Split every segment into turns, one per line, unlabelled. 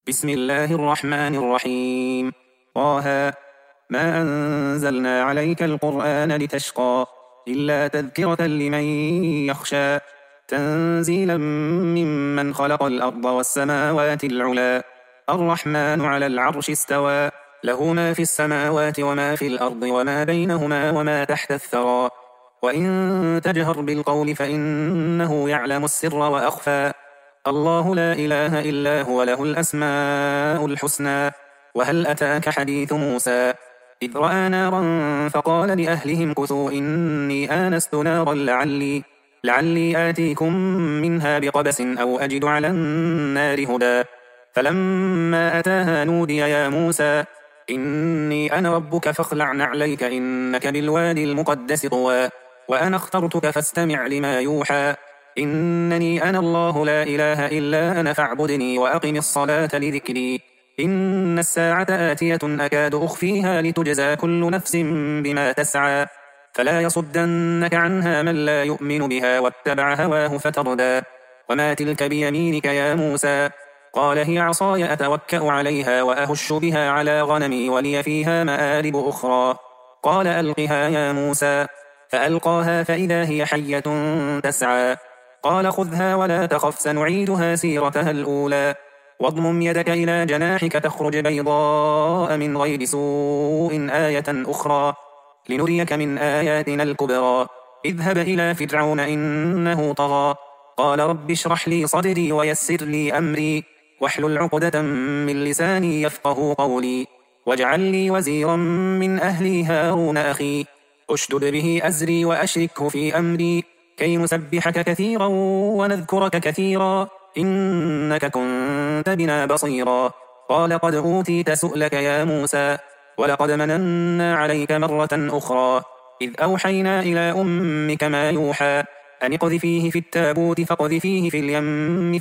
بسم الله الرحمن الرحيم. طه ما أنزلنا عليك القرآن لتشقى إلا تذكرة لمن يخشى تنزيلا ممن خلق الأرض والسماوات العلى الرحمن على العرش استوى له ما في السماوات وما في الأرض وما بينهما وما تحت الثرى وإن تجهر بالقول فإنه يعلم السر وأخفى الله لا إله إلا هو له الأسماء الحسنى. وهل أتاك حديث موسى إذ رأى نارا فقال لأهلهم كثوا إني آنست نارا لعلي آتيكم منها بقبس أو أجد على النار هدى فلما أتاها نودي يا موسى إني أنا ربك فاخلع نعليك إنك بالوادي المقدس طوى وأنا اخترتك فاستمع لما يوحى إنني أنا الله لا إله إلا أنا فاعبدني وأقم الصلاة لذكري إن الساعة آتية أكاد أخفيها لتجزى كل نفس بما تسعى فلا يصدنك عنها من لا يؤمن بها واتبع هواه فتردى وما تلك بيمينك يا موسى قال هي عصاي أتوكأ عليها وأهش بها على غنمي ولي فيها مآرب أخرى قال ألقها يا موسى فألقاها فإذا هي حية تسعى قال خذها ولا تخف سنعيدها سيرتها الأولى واضمم يدك إلى جناحك تخرج بيضاء من غير سوء آية أخرى لنريك من آياتنا الكبرى اذهب إلى فرعون إنه طغى قال رب اشرح لي صدري ويسر لي أمري واحلل عقدة من لساني يفقه قولي واجعل لي وزيرا من أهلي هارون أخي أشدد به أزري وأشركه في أمري كي نسبحك كثيرا ونذكرك كثيرا إنك كنت بنا بصيرا قال قد أوتيت سؤلك يا موسى ولقد مننا عليك مرة أخرى إذ أوحينا إلى أمك ما يوحى أن اقذفيه في التابوت فاقذفيه في اليم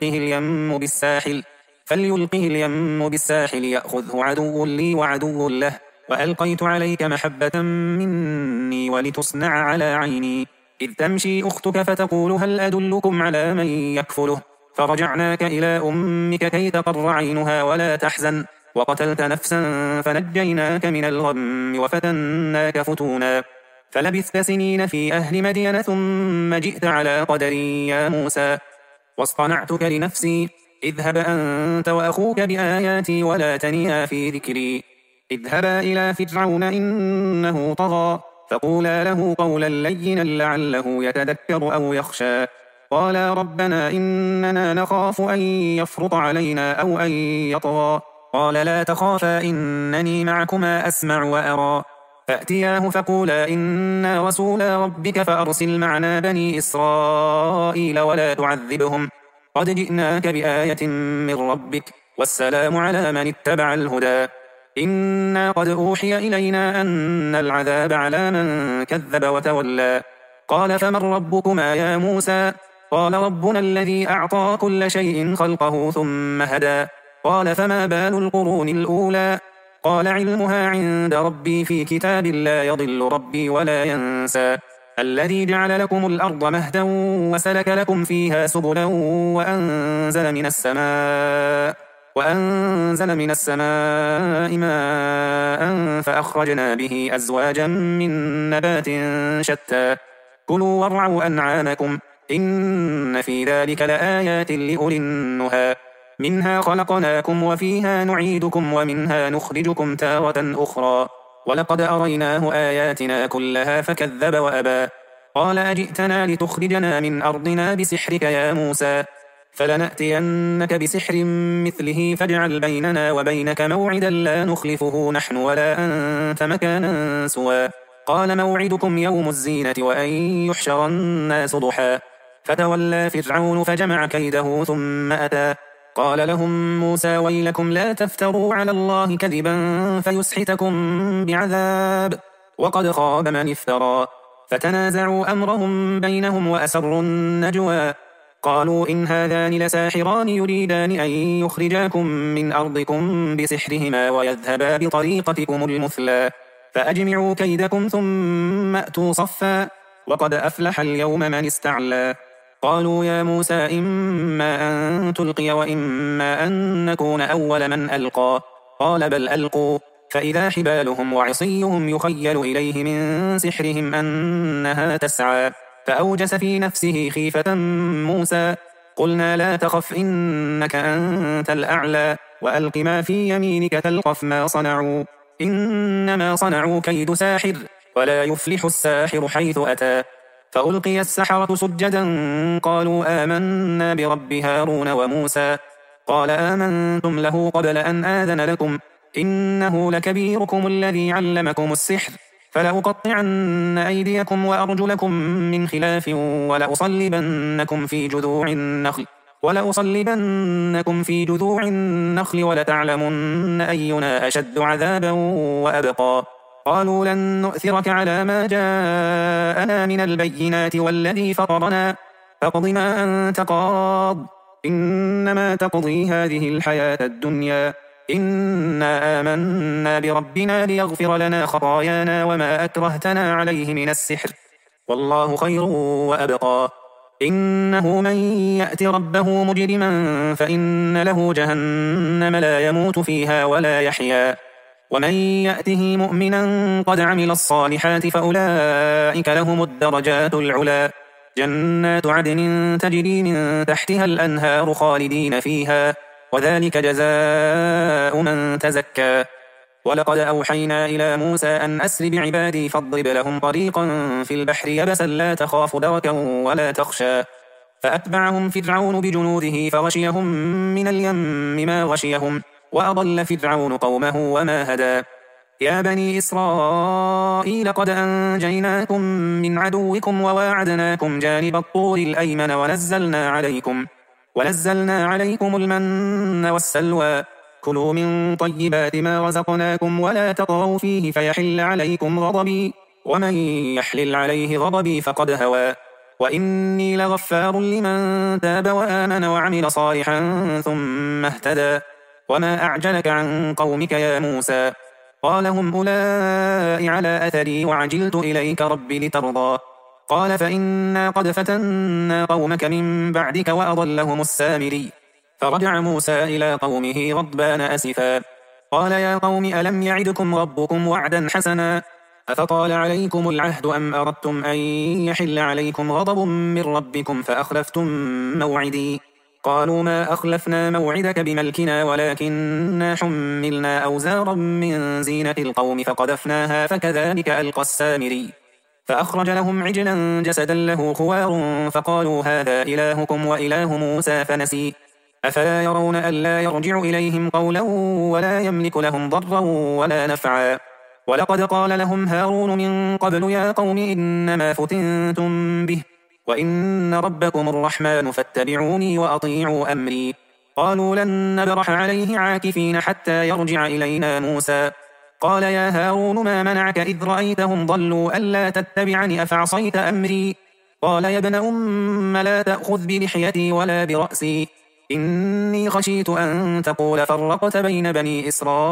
فليلقه اليم بالساحل يأخذه عدو لي وعدو له وألقيت عليك محبة مني ولتصنع على عيني إذ تمشي أختك فتقول هل أدلكم على من يكفله فرجعناك إلى أمك كي تقر عينها ولا تحزن وقتلت نفسا فنجيناك من الغم وفتناك فتونا فلبثت سنين في أهل مدين ثم جئت على قدري يا موسى واصطنعتك لنفسي اذهب أنت وأخوك بآياتي ولا تنيا في ذكري اذهبا إلى فرعون إنه طغى فقولا له قولا لينا لعله يتذكر أو يخشى قالا ربنا إننا نخاف أن يفرط علينا أو أن يطغى قال لا تخافا إنني معكما أسمع وأرى فأتياه فقولا إنا رسولا ربك فأرسل معنا بني إسرائيل ولا تعذبهم قد جئناك بآية من ربك والسلام على من اتبع الهدى إنا قد أوحي إلينا أن العذاب على من كذب وتولى قال فمن ربكما يا موسى قال ربنا الذي أعطى كل شيء خلقه ثم هدى قال فما بال القرون الأولى قال علمها عند ربي في كتاب لا يضل ربي ولا ينسى الذي جعل لكم الأرض مهدا وسلك لكم فيها سبلا وأنزل من السماء ماء فأخرجنا به أزواجا من نبات شتى كلوا وارعوا أنعامكم إن في ذلك لآيات لأولي النهى منها خلقناكم وفيها نعيدكم ومنها نخرجكم تارة أخرى ولقد أريناه آياتنا كلها فكذب وأبى قال أجئتنا لتخرجنا من أرضنا بسحرك يا موسى فلنأتينك بسحر مثله فاجعل بيننا وبينك موعدا لا نخلفه نحن ولا أنت مكانا سوى قال موعدكم يوم الزينة وأن يحشر الناس ضحى فتولى فرعون فجمع كيده ثم أتى قال لهم موسى ويلكم لا تفتروا على الله كذبا فيسحتكم بعذاب وقد خاب من افترى فتنازعوا أمرهم بينهم وأسروا النجوى قالوا إن هذان لساحران يريدان أن يخرجاكم من أرضكم بسحرهما ويذهبا بطريقتكم المثلى فأجمعوا كيدكم ثم أتوا صفا وقد أفلح اليوم من استعلى قالوا يا موسى إما أن تلقي وإما أن نكون أول من ألقى. قال بل ألقوا، فإذا حبالهم وعصيهم يخيل إليه من سحرهم أنها تسعى. فأوجس في نفسه خيفة موسى. قلنا لا تخف إنك أنت الأعلى، وألق ما في يمينك تلقف ما صنعوا، إنما صنعوا كيد ساحر، ولا يفلح الساحر حيث أتى. فألقي السحرة سجدا قالوا آمنا برب هارون وموسى. قال آمنتم له قبل أن آذن لكم، إنه لكبيركم الذي علمكم السحر، فلأقطعن أيديكم وأرجلكم من خلاف ولأصلبنكم في جذوع النخل ولتعلمن أينا أشد عذابا وأبقى. قالوا لن نؤثرك على ما جاءنا من البينات والذي فطرنا، فاقض ما أنت قاض، إنما تقضي هذه الحياة الدنيا، إنا آمنا بربنا ليغفر لنا خطايانا وما أكرهتنا عليه من السحر، والله خير وأبقى. إنه من يأت ربه مجرما فإن له جهنم لا يموت فيها ولا يحيا، ومن يأته مؤمنا قد عمل الصالحات فأولئك لهم الدرجات العلى، جنات عدن تجري من تحتها الأنهار خالدين فيها، وذلك جزاء من تزكى. ولقد أوحينا إلى موسى أن أسر بعبادي فاضرب لهم طريقا في البحر يبسا لا تخاف دركا ولا تخشى. فأتبعهم فرعون بجنوده فغشيهم من اليم ما غشيهم، وأضل فرعون قومه وما هدى. يا بني إسرائيل قد أنجيناكم من عدوكم وواعدناكم جانب الطور الأيمن ونزلنا عليكم المن والسلوى، كلوا من طيبات ما رزقناكم ولا تطغوا فيه فيحل عليكم غضبي، ومن يحلل عليه غضبي فقد هوى، وإني لغفار لمن تاب وآمن وعمل صالحا ثم اهتدى. وما أعجلك عن قومك يا موسى؟ قال هم أولئك على أثري وعجلت إليك رب لترضى. قال فإنا قد فتنا قومك من بعدك وأضلهم السامري. فرجع موسى إلى قومه غضبان أسفا، قال يا قوم ألم يعدكم ربكم وعدا حسنا، أفطال عليكم العهد أم أردتم أن يحل عليكم غضب من ربكم فأخلفتم موعدي؟ قالوا ما أخلفنا موعدك بملكنا ولكننا حملنا أوزارا من زينة القوم فقذفناها فكذلك ألقى السامري. فأخرج لهم عجلا جسدا له خوار فقالوا هذا إلهكم وإله موسى فنسي، أفلا يرون ألا يرجع إليهم قولا ولا يملك لهم ضرا ولا نفعا. ولقد قال لهم هارون من قبل يا قوم إنما فتنتم به وإن ربكم الرحمن فاتبعوني وأطيعوا أمري. قالوا لن نبرح عليه عاكفين حتى يرجع إلينا موسى. قال يا هارون ما منعك إذ رأيتهم ضلوا ألا تتبعني أفعصيت أمري؟ قال يا ابن أم لا تأخذ بلحيتي ولا برأسي، إني خشيت أن تقول فرقت بين بني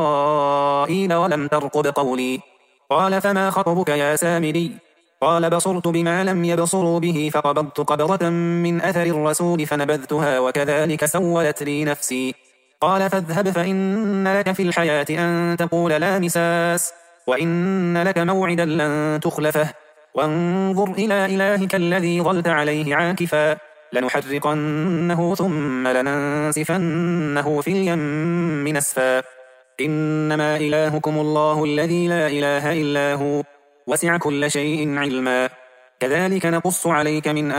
إسرائيل ولم ترقب قولي. قال فما خطبك يا سامري؟ قال بصرت بما لم يبصروا به فقبضت قبضة من أثر الرسول فنبذتها وكذلك سولت لي نفسي. قال فاذهب فإن لك في الحياة أن تقول لا مساس، وإن لك موعدا لن تخلفه، وانظر إلى إلهك الذي ظلت عليه عاكفا، لنحرقنه ثم لننسفنه في اليم نسفا، إنما إلهكم الله الذي لا إله إلا هو وسع كل شيء علما. كذلك نقص عليك من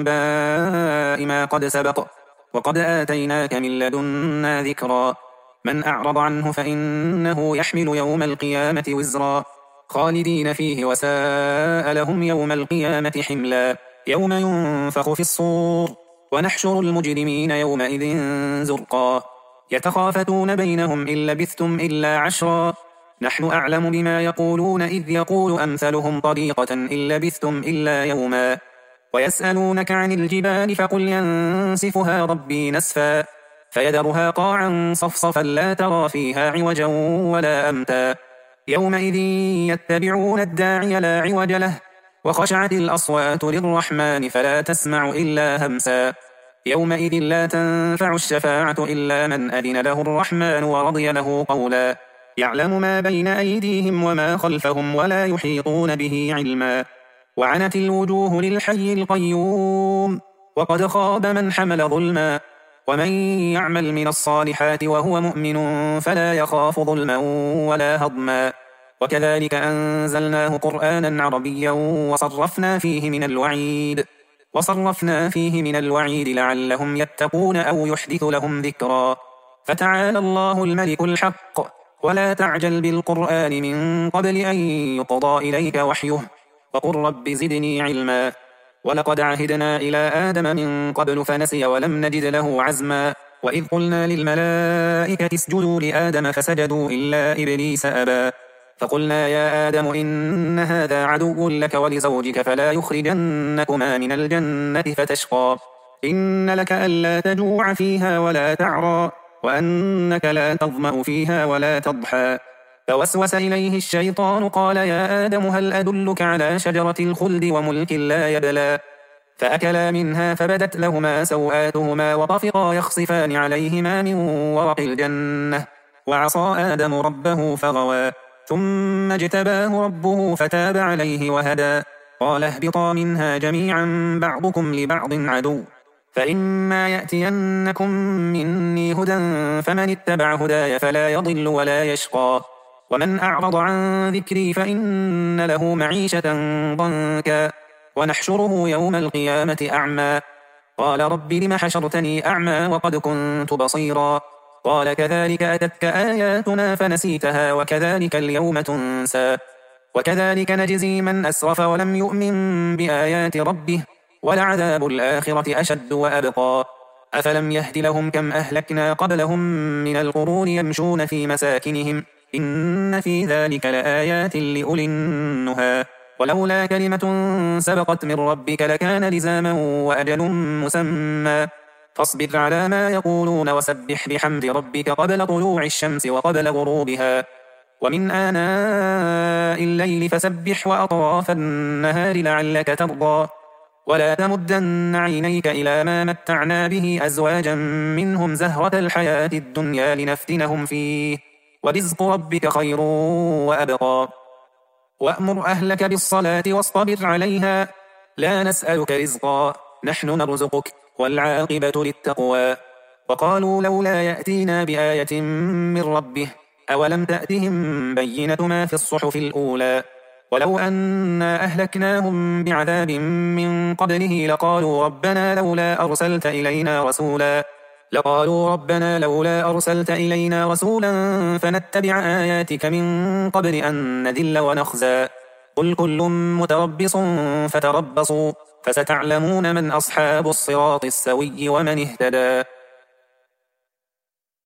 أنباء ما قد سبق، وقد آتيناك من لدنا ذكرا. من أعرض عنه فإنه يحمل يوم القيامة وزرا خالدين فيه وساء لهم يوم القيامة حملا. يوم ينفخ في الصور ونحشر المجرمين يومئذ زرقا يتخافتون بينهم إن لبثتم إلا عشرا نحن أعلم بما يقولون إذ يقول أمثلهم طريقة إن لبثتم إلا يوما. ويسألونك عن الجبال فقل ينسفها ربي نسفا فيذرها قاعا صفصفا لا ترى فيها عوجا ولا أمتا. يومئذ يتبعون الداعي لا عوج له وخشعت الأصوات للرحمن فلا تسمع إلا همسا يومئذ لا تنفع الشفاعة إلا من أذن له الرحمن ورضي له قولا يعلم ما بين أيديهم وما خلفهم ولا يحيطون به علما وعنت الوجوه للحي القيوم وقد خاب من حمل ظلما ومن يعمل من الصالحات وهو مؤمن فلا يخاف ظلما ولا هضما وكذلك أنزلناه قرآنا عربيا وصرفنا فيه من الوعيد لعلهم يتقون أو يحدث لهم ذكرا فتعالى الله الملك الحق ولا تعجل بالقرآن من قبل أن يقضى إليك وحيه وقل رب زدني علما ولقد عهدنا إلى آدم من قبل فنسي ولم نجد له عزما وإذ قلنا للملائكة اسجدوا لآدم فسجدوا إلا إبليس أبى فقلنا يا آدم إن هذا عدو لك ولزوجك فلا يخرجنكما من الجنة فتشقى إن لك ألا تجوع فيها ولا تعرى وأنك لا تظمأ فيها ولا تضحى فوسوس إليه الشيطان قال يا آدم هل أدلك على شجرة الخلد وملك لا يبلى فأكلا منها فبدت لهما سوآتهما وطفقا يخصفان عليهما من ورق الجنة وعصى آدم ربه فغوى ثم اجتباه ربه فتاب عليه وهدى قال اهبطا منها جميعا بعضكم لبعض عدو فإما يأتينكم مني هدى فمن اتبع هداي فلا يضل ولا يشقى ومن أعرض عن ذكري فإن له معيشة ضنكا ونحشره يوم القيامة أعمى قال رب لم حشرتني أعمى وقد كنت بصيرا قال كذلك أتتك آياتنا فنسيتها وكذلك اليوم تنسى وكذلك نجزي من أسرف ولم يؤمن بآيات ربه ولعذاب الآخرة أشد وأبقى أفلم يهد لهم كم أهلكنا قبلهم من القرون يمشون في مساكنهم إن في ذلك لآيات لأولي النهى ولولا كلمة سبقت من ربك لكان لزاما وأجل مسمى فاصبر على ما يقولون وسبح بحمد ربك قبل طلوع الشمس وقبل غروبها ومن آناء الليل فسبح وأطراف النهار لعلك ترضى ولا تمدن عينيك إلى ما متعنا به أزواجا منهم زهرة الحياة الدنيا لنفتنهم فيه ورزق ربك خير وأبقى وأمر أهلك بالصلاة واصطبر عليها لا نسألك رزقا نحن نرزقك والعاقبة للتقوى وقالوا لولا يأتينا بآية من ربه أولم تأتهم بينة ما في الصحف الأولى ولو أنا أهلكناهم بعذاب من قبله لقالوا ربنا لولا أرسلت إلينا رسولا فنتبع آياتك من قبل أن نذل ونخزى قل كل متربص فتربصوا فستعلمون من أصحاب الصراط السوي ومن اهتدى